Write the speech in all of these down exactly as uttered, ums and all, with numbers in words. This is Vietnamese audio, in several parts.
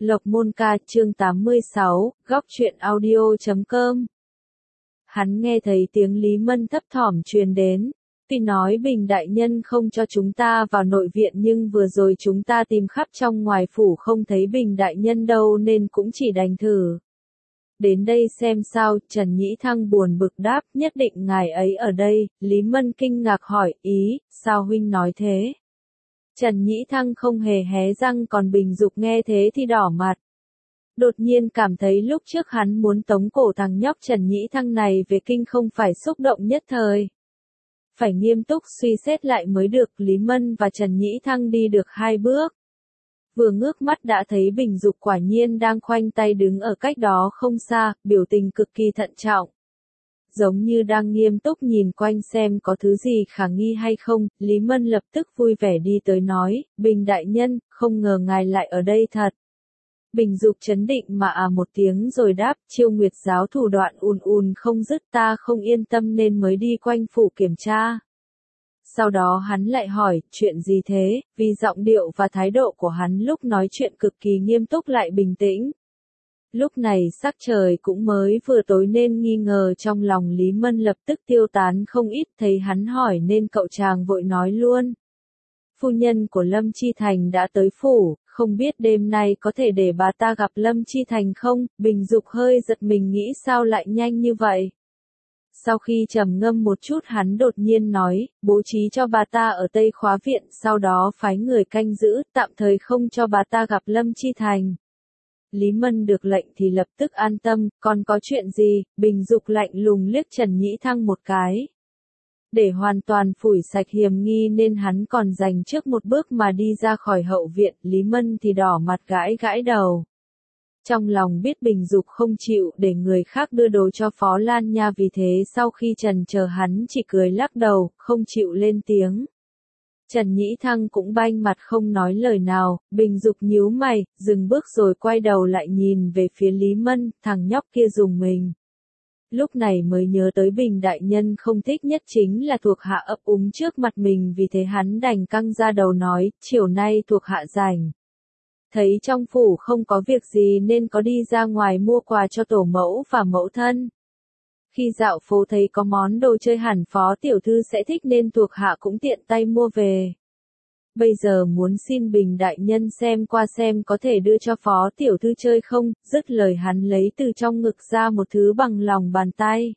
Lộc Môn Ca chương tám mươi sáu, góc truyện audio chấm com. Hắn nghe thấy tiếng Lý Mân thấp thỏm truyền đến. Tuy nói Bình đại nhân không cho chúng ta vào nội viện nhưng vừa rồi chúng ta tìm khắp trong ngoài phủ không thấy Bình đại nhân đâu nên cũng chỉ đành thử. Đến đây xem sao, Trần Nhĩ Thăng buồn bực đáp, nhất định ngài ấy ở đây. Lý Mân kinh ngạc hỏi, ý, sao huynh nói thế? Trần Nhĩ Thăng không hề hé răng, còn Bình Dục nghe thế thì đỏ mặt. Đột nhiên cảm thấy lúc trước hắn muốn tống cổ thằng nhóc Trần Nhĩ Thăng này về kinh không phải xúc động nhất thời. Phải nghiêm túc suy xét lại mới được. Lý Mân và Trần Nhĩ Thăng đi được hai bước. Vừa ngước mắt đã thấy Bình Dục quả nhiên đang khoanh tay đứng ở cách đó không xa, biểu tình cực kỳ thận trọng. Giống như đang nghiêm túc nhìn quanh xem có thứ gì khả nghi hay không. Lý Mân lập tức vui vẻ đi tới nói, Bình đại nhân, không ngờ ngài lại ở đây thật. Bình Dục chấn định mà à một tiếng rồi đáp, Chiêu Nguyệt giáo thủ đoạn ùn ùn không dứt, ta không yên tâm nên mới đi quanh phủ kiểm tra. Sau đó hắn lại hỏi, chuyện gì thế, vì giọng điệu và thái độ của hắn lúc nói chuyện cực kỳ nghiêm túc lại bình tĩnh. Lúc này sắc trời cũng mới vừa tối nên nghi ngờ trong lòng Lý Mân lập tức tiêu tán không ít, thấy hắn hỏi nên cậu chàng vội nói luôn. Phu nhân của Lâm Chi Thành đã tới phủ, không biết đêm nay có thể để bà ta gặp Lâm Chi Thành không? Bình Dục hơi giật mình nghĩ sao lại nhanh như vậy. Sau khi trầm ngâm một chút hắn đột nhiên nói, bố trí cho bà ta ở Tây Khóa Viện, sau đó phái người canh giữ, tạm thời không cho bà ta gặp Lâm Chi Thành. Lý Mân được lệnh thì lập tức an tâm, còn có chuyện gì? Bình Dục lạnh lùng liếc Trần Nhĩ Thăng một cái. Để hoàn toàn phủi sạch hiềm nghi nên hắn còn dành trước một bước mà đi ra khỏi hậu viện, Lý Mân thì đỏ mặt gãi gãi đầu. Trong lòng biết Bình Dục không chịu để người khác đưa đồ cho Phó Lan Nha, vì thế sau khi trần chờ hắn chỉ cười lắc đầu, không chịu lên tiếng. Trần Nhĩ Thăng cũng banh mặt không nói lời nào. Bình Dục nhíu mày, dừng bước rồi quay đầu lại nhìn về phía Lý Mân, thằng nhóc kia dùng mình. Lúc này mới nhớ tới Bình đại nhân không thích nhất chính là thuộc hạ ấp úng trước mặt mình, vì thế hắn đành căng ra đầu nói, chiều nay thuộc hạ rảnh. Thấy trong phủ không có việc gì nên có đi ra ngoài mua quà cho tổ mẫu và mẫu thân. Khi dạo phố thấy có món đồ chơi hẳn Phó tiểu thư sẽ thích nên thuộc hạ cũng tiện tay mua về. Bây giờ muốn xin Bình đại nhân xem qua xem có thể đưa cho Phó tiểu thư chơi không? Dứt lời hắn lấy từ trong ngực ra một thứ bằng lòng bàn tay.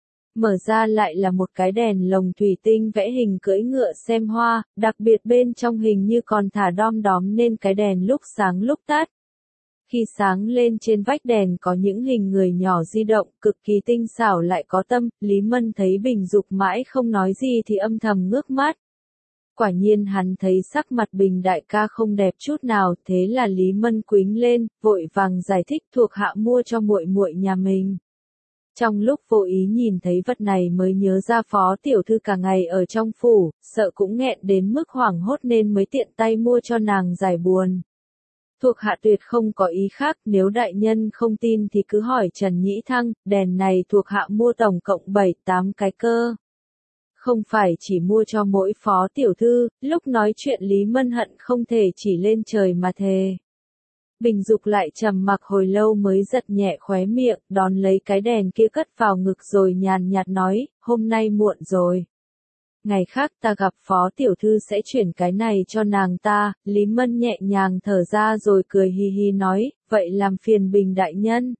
Mở ra lại là một cái đèn lồng thủy tinh vẽ hình cưỡi ngựa xem hoa, đặc biệt bên trong hình như còn thả đom đóm nên cái đèn lúc sáng lúc tắt. Khi sáng lên trên vách đèn có những hình người nhỏ di động, cực kỳ tinh xảo lại có tâm. Lý Mân thấy Bình Dục mãi không nói gì thì âm thầm ngước mắt. Quả nhiên hắn thấy sắc mặt Bình đại ca không đẹp chút nào, thế là Lý Mân quýnh lên, vội vàng giải thích thuộc hạ mua cho muội muội nhà mình. Trong lúc vô ý nhìn thấy vật này mới nhớ ra Phó tiểu thư cả ngày ở trong phủ, sợ cũng nghẹn đến mức hoảng hốt nên mới tiện tay mua cho nàng giải buồn. Thuộc hạ tuyệt không có ý khác, nếu đại nhân không tin thì cứ hỏi Trần Nhĩ Thăng, đèn này thuộc hạ mua tổng cộng bảy tám cái cơ. Không phải chỉ mua cho mỗi Phó tiểu thư. Lúc nói chuyện Lý Mân hận không thể chỉ lên trời mà thề. Bình Dục lại trầm mặc hồi lâu mới giật nhẹ khóe miệng, đón lấy cái đèn kia cất vào ngực rồi nhàn nhạt nói, hôm nay muộn rồi. Ngày khác ta gặp Phó tiểu thư sẽ chuyển cái này cho nàng ta. Lý Mân nhẹ nhàng thở ra rồi cười hi hi nói, vậy làm phiền Bình đại nhân.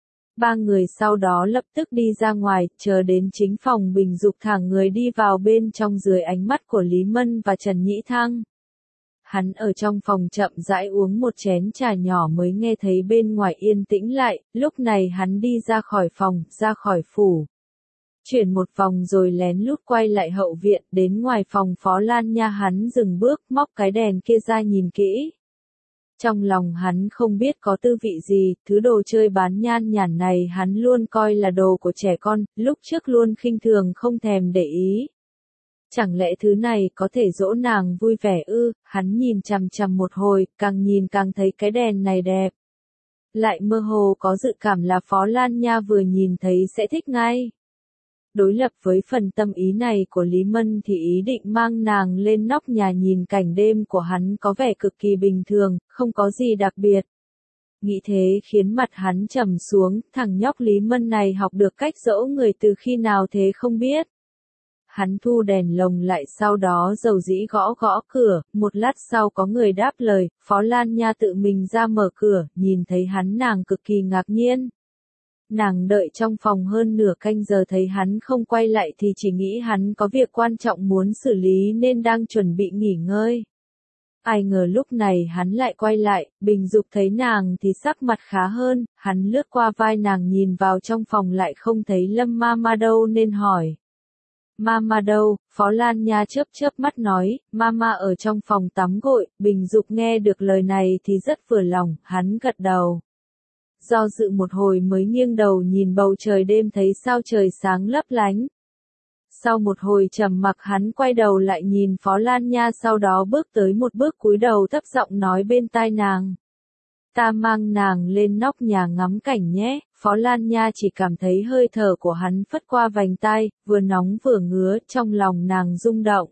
Ba người sau đó lập tức đi ra ngoài, chờ đến chính phòng Bình Dục thẳng người đi vào bên trong dưới ánh mắt của Lý Mân và Trần Nhĩ Thăng. Hắn ở trong phòng chậm rãi uống một chén trà nhỏ mới nghe thấy bên ngoài yên tĩnh lại, lúc này hắn đi ra khỏi phòng, ra khỏi phủ. Chuyển một vòng rồi lén lút quay lại hậu viện, đến ngoài phòng Phó Lan Nha hắn dừng bước, móc cái đèn kia ra nhìn kỹ. Trong lòng hắn không biết có tư vị gì, thứ đồ chơi bán nhan nhản này hắn luôn coi là đồ của trẻ con, lúc trước luôn khinh thường không thèm để ý. Chẳng lẽ thứ này có thể dỗ nàng vui vẻ ư? Hắn nhìn chằm chằm một hồi, càng nhìn càng thấy cái đèn này đẹp. Lại mơ hồ có dự cảm là Phó Lan Nha vừa nhìn thấy sẽ thích ngay. Đối lập với phần tâm ý này của Lý Mân thì ý định mang nàng lên nóc nhà nhìn cảnh đêm của hắn có vẻ cực kỳ bình thường, không có gì đặc biệt. Nghĩ thế khiến mặt hắn trầm xuống, thằng nhóc Lý Mân này học được cách dỗ người từ khi nào thế không biết. Hắn thu đèn lồng lại sau đó dầu dĩ gõ gõ cửa, một lát sau có người đáp lời, Phó Lan Nha tự mình ra mở cửa, nhìn thấy hắn nàng cực kỳ ngạc nhiên. Nàng đợi trong phòng hơn nửa canh giờ thấy hắn không quay lại thì chỉ nghĩ hắn có việc quan trọng muốn xử lý nên đang chuẩn bị nghỉ ngơi. Ai ngờ lúc này hắn lại quay lại, Bình Dục thấy nàng thì sắc mặt khá hơn, hắn lướt qua vai nàng nhìn vào trong phòng lại không thấy Lâm Mama đâu nên hỏi. Mama đâu? Phó Lan Nha chớp chớp mắt nói, Mama ở trong phòng tắm gội. Bình Dục nghe được lời này thì rất vừa lòng, hắn gật đầu. Do dự một hồi mới nghiêng đầu nhìn bầu trời đêm thấy sao trời sáng lấp lánh. Sau một hồi trầm mặc hắn quay đầu lại nhìn Phó Lan Nha sau đó bước tới một bước cúi đầu thấp giọng nói bên tai nàng. Ta mang nàng lên nóc nhà ngắm cảnh nhé. Phó Lan Nha chỉ cảm thấy hơi thở của hắn phất qua vành tai, vừa nóng vừa ngứa, trong lòng nàng rung động.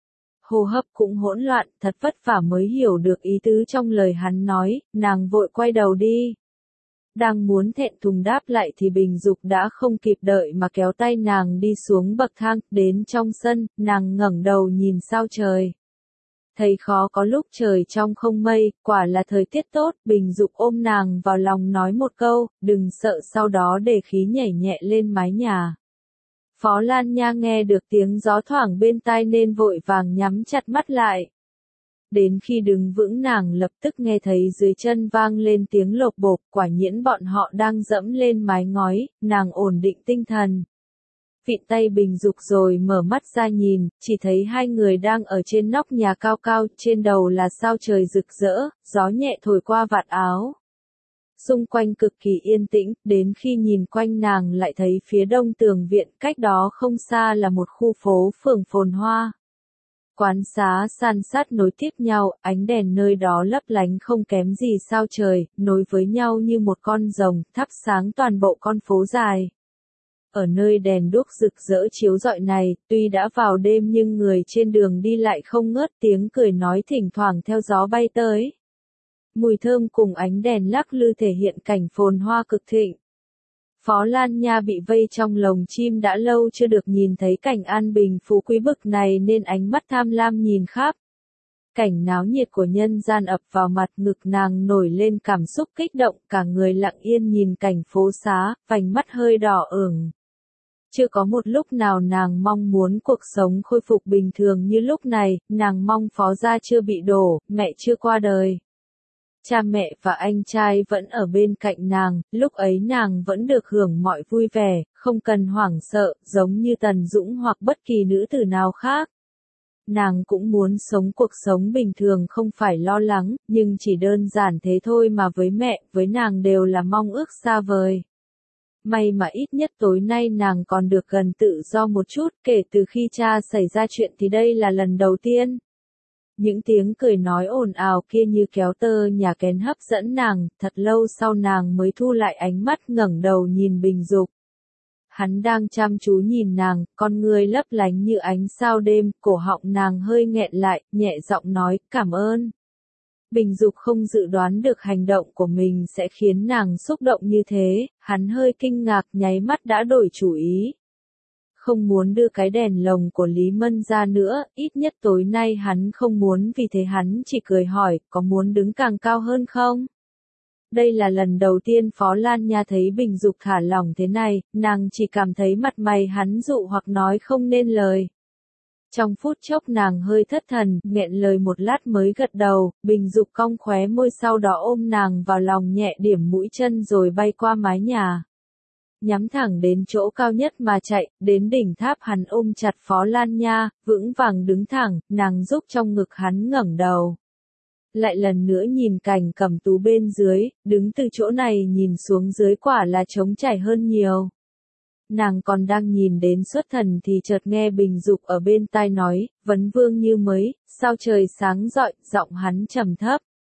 Hô hấp cũng hỗn loạn, thật vất vả mới hiểu được ý tứ trong lời hắn nói, nàng vội quay đầu đi. Đang muốn thẹn thùng đáp lại thì Bình Dục đã không kịp đợi mà kéo tay nàng đi xuống bậc thang, đến trong sân, nàng ngẩng đầu nhìn sao trời. Thấy khó có lúc trời trong không mây, quả là thời tiết tốt, Bình Dục ôm nàng vào lòng nói một câu, đừng sợ, sau đó để khí nhảy nhẹ lên mái nhà. Phó Lan Nha nghe được tiếng gió thoảng bên tai nên vội vàng nhắm chặt mắt lại. Đến khi đứng vững nàng lập tức nghe thấy dưới chân vang lên tiếng lộp bộp, quả nhiên bọn họ đang dẫm lên mái ngói, nàng ổn định tinh thần. Vịn tay Bình Dục rồi mở mắt ra nhìn, chỉ thấy hai người đang ở trên nóc nhà cao cao, trên đầu là sao trời rực rỡ, gió nhẹ thổi qua vạt áo. Xung quanh cực kỳ yên tĩnh, đến khi nhìn quanh nàng lại thấy phía đông tường viện, cách đó không xa là một khu phố phường phồn hoa. Quán xá san sát nối tiếp nhau, ánh đèn nơi đó lấp lánh không kém gì sao trời, nối với nhau như một con rồng, thắp sáng toàn bộ con phố dài. Ở nơi đèn đuốc rực rỡ chiếu rọi này, tuy đã vào đêm nhưng người trên đường đi lại không ngớt, tiếng cười nói thỉnh thoảng theo gió bay tới. Mùi thơm cùng ánh đèn lắc lư thể hiện cảnh phồn hoa cực thịnh. Phó Lan Nha bị vây trong lồng chim đã lâu chưa được nhìn thấy cảnh an bình phú quý bực này nên ánh mắt tham lam nhìn khắp. Cảnh náo nhiệt của nhân gian ập vào mặt, ngực nàng nổi lên cảm xúc kích động, cả người lặng yên nhìn cảnh phố xá, vành mắt hơi đỏ ửng. Chưa có một lúc nào nàng mong muốn cuộc sống khôi phục bình thường như lúc này, nàng mong Phó gia chưa bị đổ, mẹ chưa qua đời. Cha mẹ và anh trai vẫn ở bên cạnh nàng, lúc ấy nàng vẫn được hưởng mọi vui vẻ, không cần hoảng sợ, giống như Tần Dũng hoặc bất kỳ nữ tử nào khác. Nàng cũng muốn sống cuộc sống bình thường không phải lo lắng, nhưng chỉ đơn giản thế thôi mà với mẹ, với nàng đều là mong ước xa vời. May mà ít nhất tối nay nàng còn được gần tự do một chút, kể từ khi cha xảy ra chuyện thì đây là lần đầu tiên. Những tiếng cười nói ồn ào kia như kéo tơ nhà kén hấp dẫn nàng, thật lâu sau nàng mới thu lại ánh mắt ngẩng đầu nhìn Bình Dục. Hắn đang chăm chú nhìn nàng, con người lấp lánh như ánh sao đêm, cổ họng nàng hơi nghẹn lại, nhẹ giọng nói, cảm ơn. Bình Dục không dự đoán được hành động của mình sẽ khiến nàng xúc động như thế, hắn hơi kinh ngạc nháy mắt đã đổi chủ ý. Không muốn đưa cái đèn lồng của Lý Mân ra nữa, ít nhất tối nay hắn không muốn, vì thế hắn chỉ cười hỏi, có muốn đứng càng cao hơn không? Đây là lần đầu tiên Phó Lan Nha thấy Bình Dục thả lỏng thế này, nàng chỉ cảm thấy mặt mày hắn dụ hoặc nói không nên lời. Trong phút chốc nàng hơi thất thần, nghẹn lời một lát mới gật đầu, Bình Dục cong khóe môi sau đó ôm nàng vào lòng nhẹ điểm mũi chân rồi bay qua mái nhà. Nhắm thẳng đến chỗ cao nhất mà chạy, đến đỉnh tháp hắn ôm chặt Phó Lan Nha, vững vàng đứng thẳng, nàng giúp trong ngực hắn ngẩng đầu. Lại lần nữa nhìn cảnh Cẩm Tú bên dưới, đứng từ chỗ này nhìn xuống dưới quả là trống trải hơn nhiều. Nàng còn đang nhìn đến xuất thần thì chợt nghe Bình Dục ở bên tai nói, vấn vương như mới, sao trời sáng rọi, giọng hắn trầm thấp.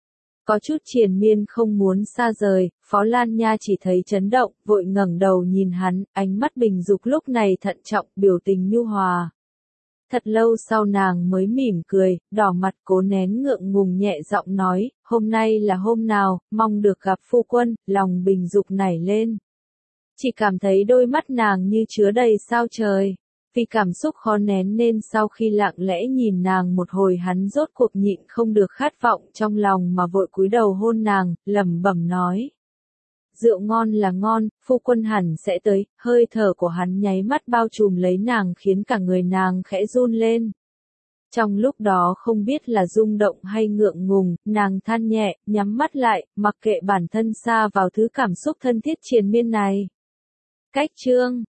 Có chút triền miên không muốn xa rời, Phó Lan Nha chỉ thấy chấn động, vội ngẩng đầu nhìn hắn, ánh mắt Bình Dục lúc này thận trọng, biểu tình nhu hòa. Thật lâu sau nàng mới mỉm cười, đỏ mặt cố nén ngượng ngùng nhẹ giọng nói, hôm nay là hôm nào, mong được gặp phu quân, lòng Bình Dục nảy lên. Chỉ cảm thấy đôi mắt nàng như chứa đầy sao trời. Vì cảm xúc khó nén nên sau khi lặng lẽ nhìn nàng một hồi hắn rốt cuộc nhịn không được khát vọng trong lòng mà vội cúi đầu hôn nàng, lẩm bẩm nói. Rượu ngon là ngon, phu quân hẳn sẽ tới, hơi thở của hắn nháy mắt bao trùm lấy nàng khiến cả người nàng khẽ run lên. Trong lúc đó không biết là rung động hay ngượng ngùng, nàng than nhẹ, nhắm mắt lại, mặc kệ bản thân sa vào thứ cảm xúc thân thiết triền miên này. Cách chương